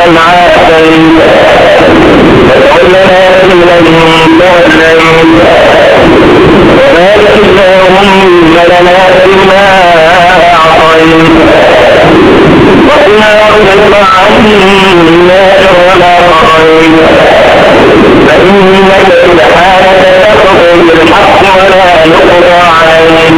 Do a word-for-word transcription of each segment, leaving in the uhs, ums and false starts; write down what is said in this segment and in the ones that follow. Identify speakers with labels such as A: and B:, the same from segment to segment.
A: عافيت وتولنا فيمن توليت وبارك اللهم لنا فيما أعطيت وقنا واصرف عنا شر ما قضيت فإنك سبحانك تقضي بالحق ولا يقضى عليك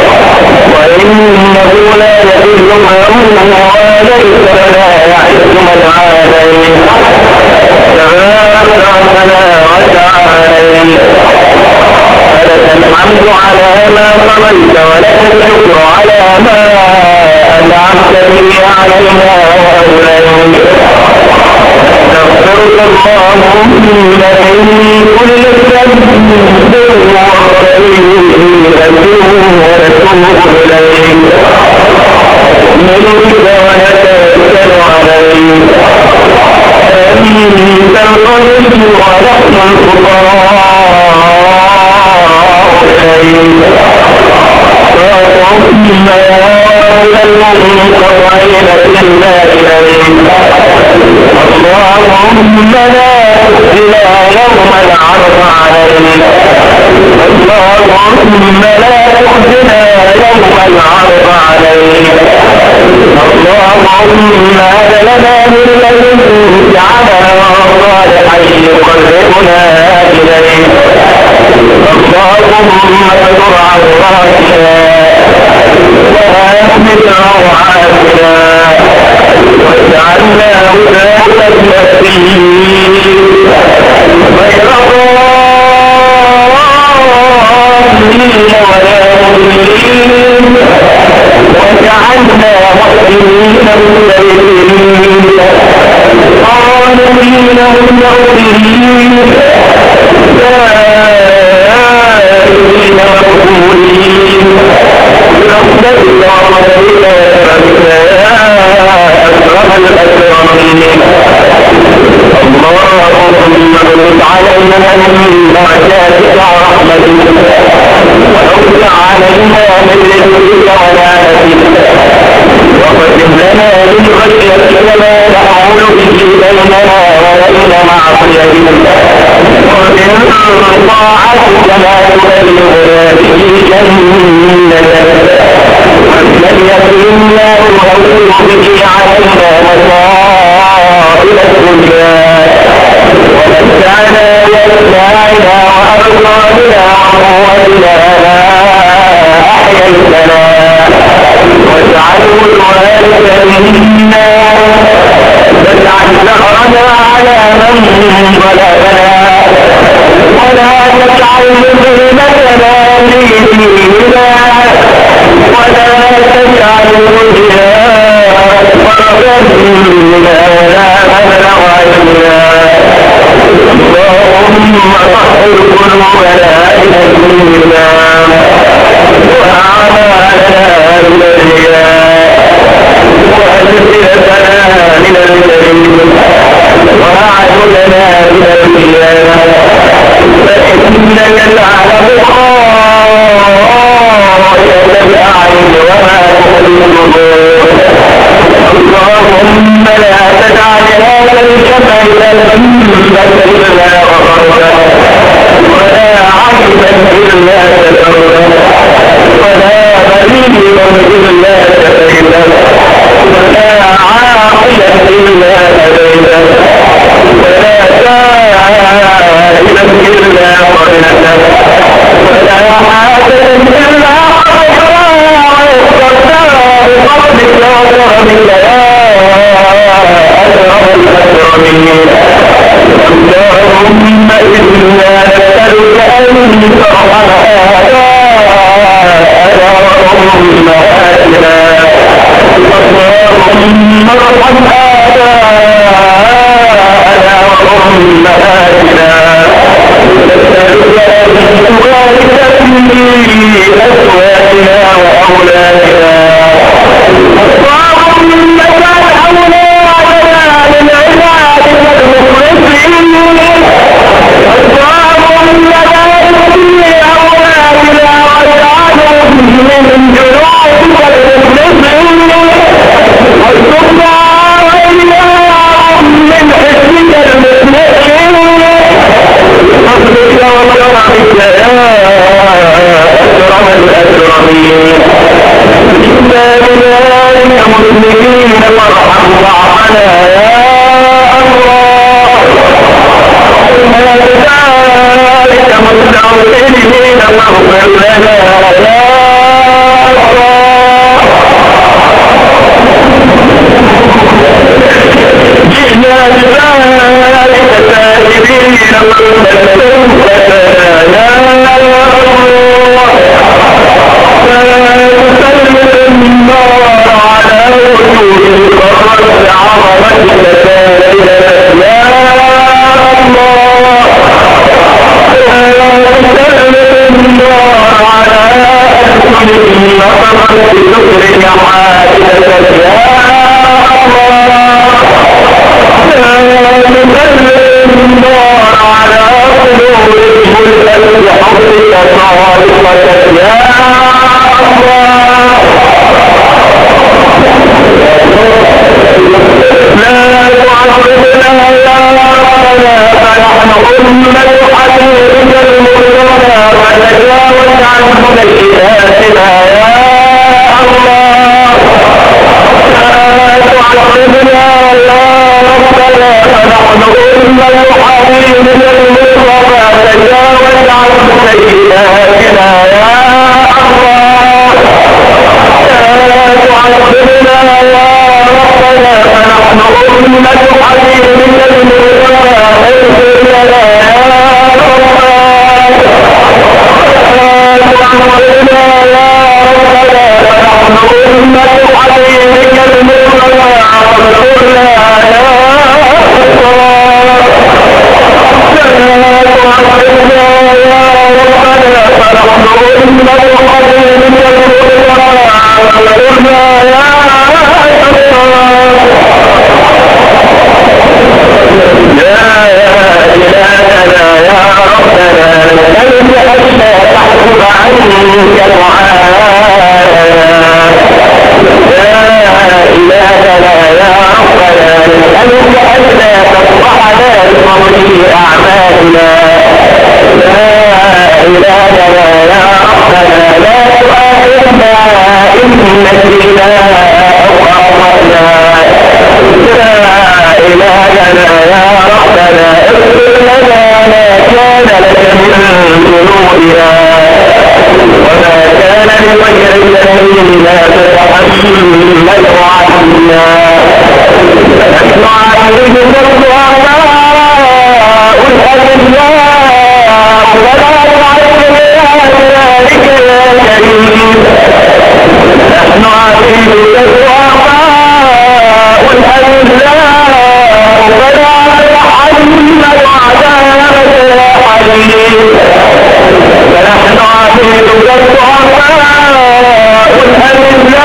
A: وإنه لا يذل من واليت ولا يعز من عاديت تبارك ربنا وتعاليت فلك الحمد على ما قضيت ولك الشكر على ما أنعمت به علينا وأوليت نستغفرك اللهم من كل ذنب ونتوب إليك نريد ونتوكل عليك أنت الغني ونحن الفقراء إليك اللهم يا المنقطعين إلا إليك اللهم لا تخزنا يوم العرض عليك اللهم لا تخزنا يوم العرض عليك اللهم هب لنا من لدنك عملا صالحا يقربنا إليك اللهم استر عوراتنا وآمن روعاتنا واجعلنا هداة المهديين غير ضالين ولا مضلين واجعلنا محسنين مسلمين قانونين مستغفرين سائلين مقبولين برحمتك ورحمتك يا أكرم الأكرمين اللهم ارد علينا من بركاتك ورحمتك وارد علينا من رزقك ونعمتك واقسم لنا من خشيتك ما نحول به بيننا وبين معصيتك ومن طاعتك ما تبلغنا به جنتك ومن يقين الله يهون به علينا مصائب الدنيا ومتعنا بأسماعنا وأبصارنا وقوتنا ما أحييتنا واجعله الوارث منا واجعل ثأرنا على من ظلمنا ولا تجعل مظلمتنا في ديننا ولا تجعل الدنيا أكبر منا ولا مبلغ علمنا اللهم طهر قلوبنا من الإيمان وأعمالنا من الرياء وألسنتنا من الكذب وأعيننا من الخيانة فإنك تعلم خائنة الأعين وما تخفي الصدور اللهم لا تجعل هذا الجبل ذنبا إلا غفرته ولا عيبا إلا سترته ولا مريضا إلا كفيته ولا عاقلا إلا هديته ولا سائلا إلا قبلته ولا حاجة إلا قضيتها ويسرتها بفضلك وكرمك يا أكرم الأكرمين اللهم إنا نسألك أن ترحم آباءنا وأمهاتنا المسلمين وارحم ضعفنا يا الله ذلك مستغفرين واغفر لنا يا جئنا بذلك سائرين واغفر لنا يا الله تسلم النار على وجوه فرد عظمتك سائرة يا الله تسلم النار على أسنهم وفرد ذكرك حادثة يا الله تسلم النار على قلوبهم التي بحبك صادقة يا لا تعذبنا يا ربنا فنحن أمة حبيبك المرسلة ونتجاوز عن سيئاتنا يا الله لا تعذبنا يا ربنا فنحن أمة حبيبك المرسلة ونتجاوز عن سيئاتنا يا الله تعذبنا يا ربنا فنحن أمة حبيبك المرسلة اغفر لنا يا ربنا تعذبنا يا ربنا فنحن أمة حبيبك المرسلة اغفر لنا يا ربنا تعذبنا يا ربنا فنحن أمة حبيبك المرسلة اغفرنا يا لا إلهنا يا ربنا نسألك ألا تحجب عنك دعاءنا لا إلهنا يا ربنا نسألك ألا تفضحنا بفضل أعمالنا لا إلهنا يا ربنا لا تؤاخذنا إن نسينا أو أخطأنا لا إلهنا يا ربنا اغفر لنا ما كان لك من ذنوبنا وما كان لغير سبيلنا فتحمل عنا نحن عبيدك الضعفاء الأذلاء ولا تعلمنا ذلك يا كريم نحن عبيدك الضعفاء الأذلاء ولا تحمل عذابك يا حليم فنحن عبيدك الضعفاء الأذلاء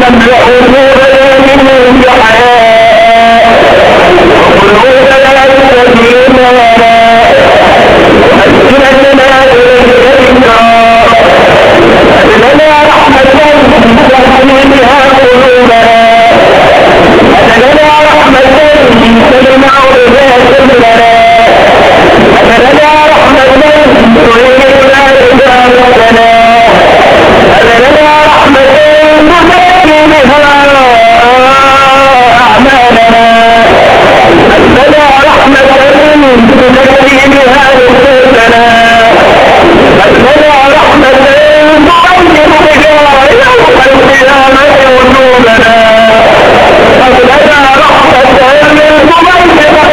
A: نملأ قلوبنا منهم بحياء وقلوبنا تستجيبنا وألسنتنا إليك ذكرا لنا رحمة تهدي بها قلوبنا لنا رحمة تجمع بها سبلنا لنا رحمة تهيئنا إجابتنا لنا رحمة تزكي بها أعمالنا لنا رحمة تزكي بها نفوسنا لنا رحمة تغير بها يوم القيامة وجوبنا لنا رحمة تغير بها يوم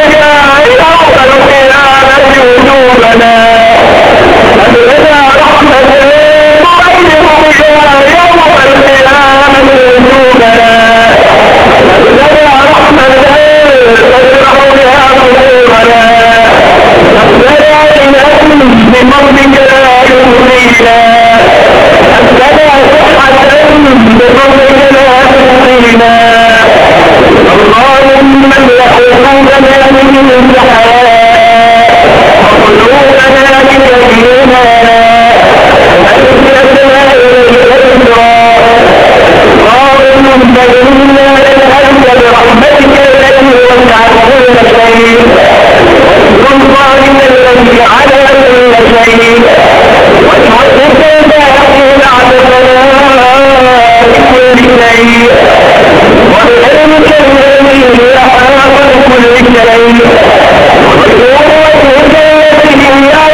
A: القيامة وجوبنا لنا رحمة تغير بها يوم القيامة وجوبنا لنا رحمة تشرح بها قلوبنا لنا إله بفضلك لا يغنينا لنا صحة بفضلك لا تغنينا اللهم املأ قلوبنا منك حياء وقلوبنا بتكريمنا وألسنتنا إليك ذكرا اللهم اهدنا نسألك برحمتك التي وسعت كل شيء وسلطانك الذي على كل شيء وتوسك الباقي بعد صلاة كل شيء وبعلمك الذي أحاط كل شيء وبقوتك التي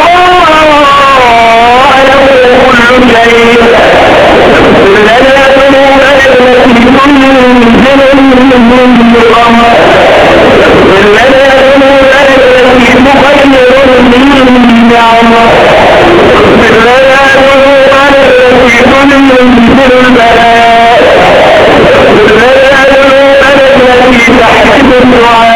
A: أضاء له كل شيء لنا ذنوبنا التي تنزل من الغمر لنا ذنوبنا التي تغير النعم لنا ذنوبنا التي تنزل البلاء لنا ذنوبنا التي تحسب الدعاء